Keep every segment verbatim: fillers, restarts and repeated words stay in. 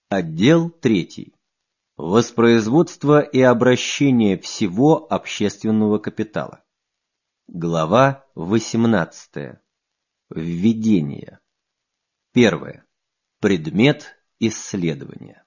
Отдел третий. Воспроизводство и обращение всего общественного капитала. Глава восемнадцатая. Введение. Первое. Предмет исследования.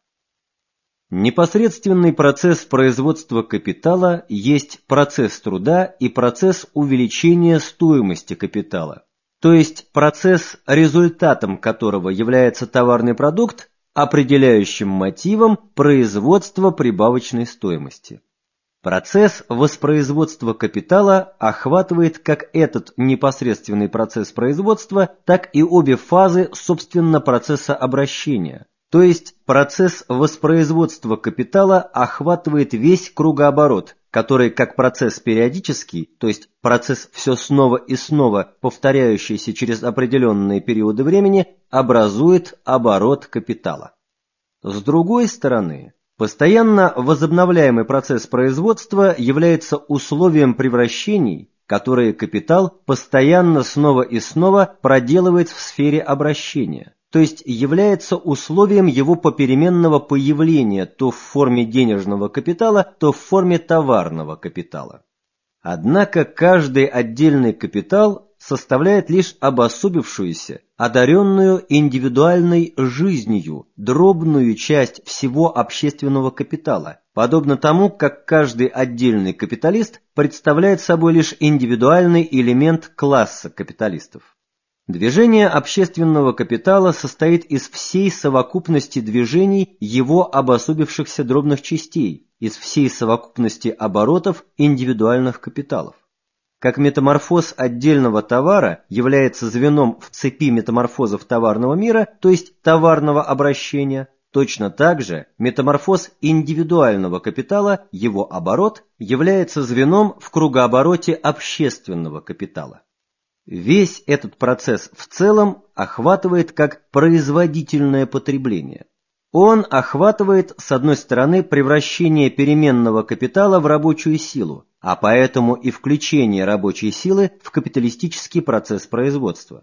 Непосредственный процесс производства капитала есть процесс труда и процесс увеличения стоимости капитала, то есть процесс, результатом которого является товарный продукт, определяющим мотивом производства прибавочной стоимости. Процесс воспроизводства капитала охватывает как этот непосредственный процесс производства, так и обе фазы, собственно, процесса обращения. То есть процесс воспроизводства капитала охватывает весь кругооборот, который как процесс периодический, то есть процесс все снова и снова повторяющийся через определенные периоды времени, образует оборот капитала. С другой стороны, постоянно возобновляемый процесс производства является условием превращений, которые капитал постоянно снова и снова проделывает в сфере обращения, то есть является условием его попеременного появления то в форме денежного капитала, то в форме товарного капитала. Однако каждый отдельный капитал составляет лишь обособившуюся, одаренную индивидуальной жизнью, дробную часть всего общественного капитала, подобно тому, как каждый отдельный капиталист представляет собой лишь индивидуальный элемент класса капиталистов. Движение общественного капитала состоит из всей совокупности движений его обособившихся дробных частей, из всей совокупности оборотов индивидуальных капиталов. Как метаморфоз отдельного товара является звеном в цепи метаморфозов товарного мира, то есть товарного обращения, точно так же метаморфоз индивидуального капитала, его оборот, является звеном в кругообороте общественного капитала. Весь этот процесс в целом охватывает как производительное потребление. Он охватывает, с одной стороны, превращение переменного капитала в рабочую силу, а поэтому и включение рабочей силы в капиталистический процесс производства.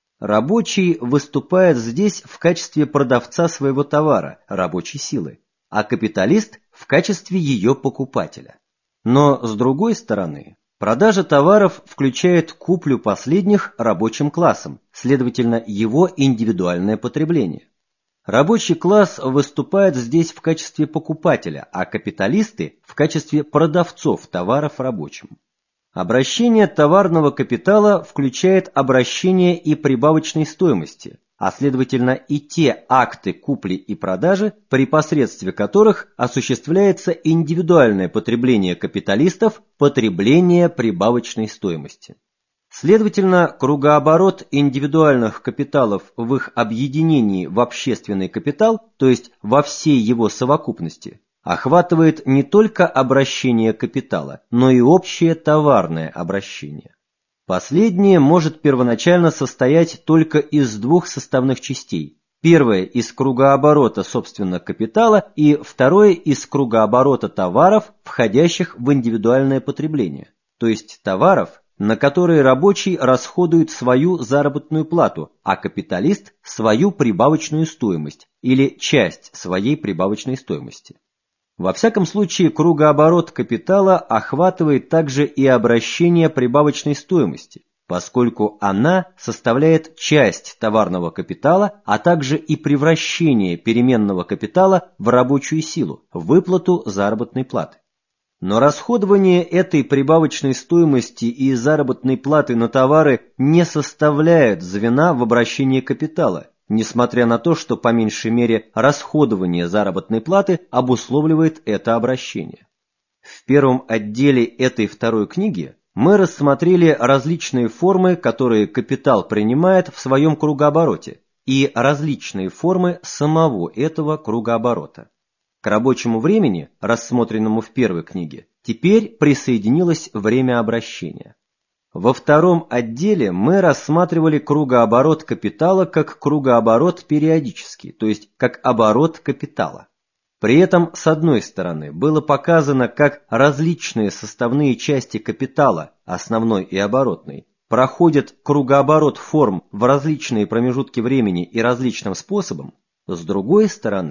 Рабочий выступает здесь в качестве продавца своего товара, рабочей силы, а капиталист в качестве ее покупателя. Но, с другой стороны, продажа товаров включает куплю последних рабочим классом, следовательно, его индивидуальное потребление. Рабочий класс выступает здесь в качестве покупателя, а капиталисты в качестве продавцов товаров рабочим. Обращение товарного капитала включает обращение и прибавочной стоимости, а следовательно и те акты купли и продажи, при посредстве которых осуществляется индивидуальное потребление капиталистов, потребление прибавочной стоимости. Следовательно, кругооборот индивидуальных капиталов в их объединении в общественный капитал, то есть во всей его совокупности, охватывает не только обращение капитала, но и общее товарное обращение. Последнее может первоначально состоять только из двух составных частей. Первое из кругооборота, собственно, капитала, и второе из кругооборота товаров, входящих в индивидуальное потребление, то есть товаров, на которые рабочий расходует свою заработную плату, а капиталист – свою прибавочную стоимость или часть своей прибавочной стоимости. Во всяком случае, кругооборот капитала охватывает также и обращение прибавочной стоимости, поскольку она составляет часть товарного капитала, а также и превращение переменного капитала в рабочую силу, выплату заработной платы. Но расходование этой прибавочной стоимости и заработной платы на товары не составляет звена в обращении капитала, несмотря на то, что по меньшей мере расходование заработной платы обусловливает это обращение. В первом отделе этой второй книги мы рассмотрели различные формы, которые капитал принимает в своем кругообороте, и различные формы самого этого кругооборота. К рабочему времени, рассмотренному в первой книге, теперь присоединилось время обращения. Во втором отделе мы рассматривали кругооборот капитала как кругооборот периодический, то есть как оборот капитала. При этом, с одной стороны, было показано, как различные составные части капитала, основной и оборотной, проходят кругооборот форм в различные промежутки времени и различным способом, с другой стороны,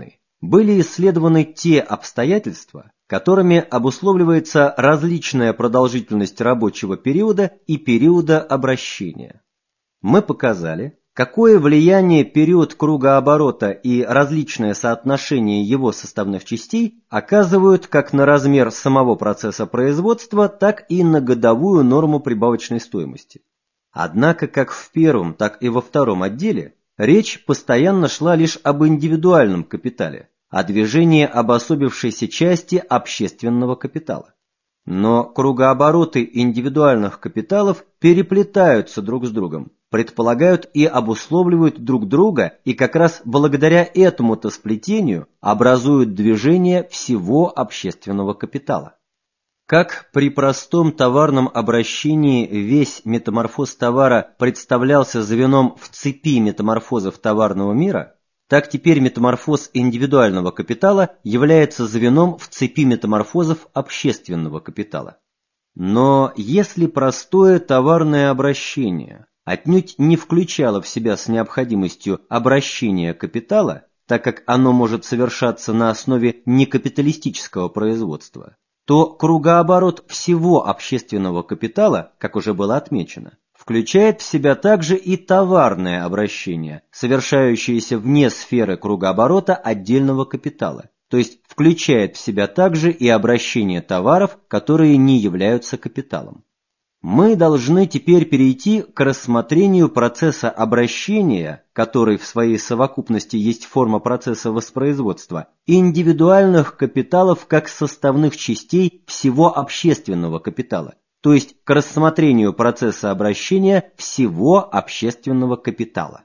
были исследованы те обстоятельства, которыми обусловливается различная продолжительность рабочего периода и периода обращения. Мы показали, какое влияние период кругооборота и различное соотношение его составных частей оказывают как на размер самого процесса производства, так и на годовую норму прибавочной стоимости. Однако как в первом, так и во втором отделе речь постоянно шла лишь об индивидуальном капитале, о движении обособившейся части общественного капитала. Но кругообороты индивидуальных капиталов переплетаются друг с другом, предполагают и обусловливают друг друга, и как раз благодаря этому-то сплетению образуют движение всего общественного капитала. Как при простом товарном обращении весь метаморфоз товара представлялся звеном в цепи метаморфозов товарного мира, так теперь метаморфоз индивидуального капитала является звеном в цепи метаморфозов общественного капитала. Но если простое товарное обращение отнюдь не включало в себя с необходимостью обращения капитала, так как оно может совершаться на основе некапиталистического производства, то кругооборот всего общественного капитала, как уже было отмечено, включает в себя также и товарное обращение, совершающееся вне сферы кругооборота отдельного капитала, то есть включает в себя также и обращение товаров, которые не являются капиталом. Мы должны теперь перейти к рассмотрению процесса обращения, который в своей совокупности есть форма процесса воспроизводства, индивидуальных капиталов как составных частей всего общественного капитала, то есть к рассмотрению процесса обращения всего общественного капитала.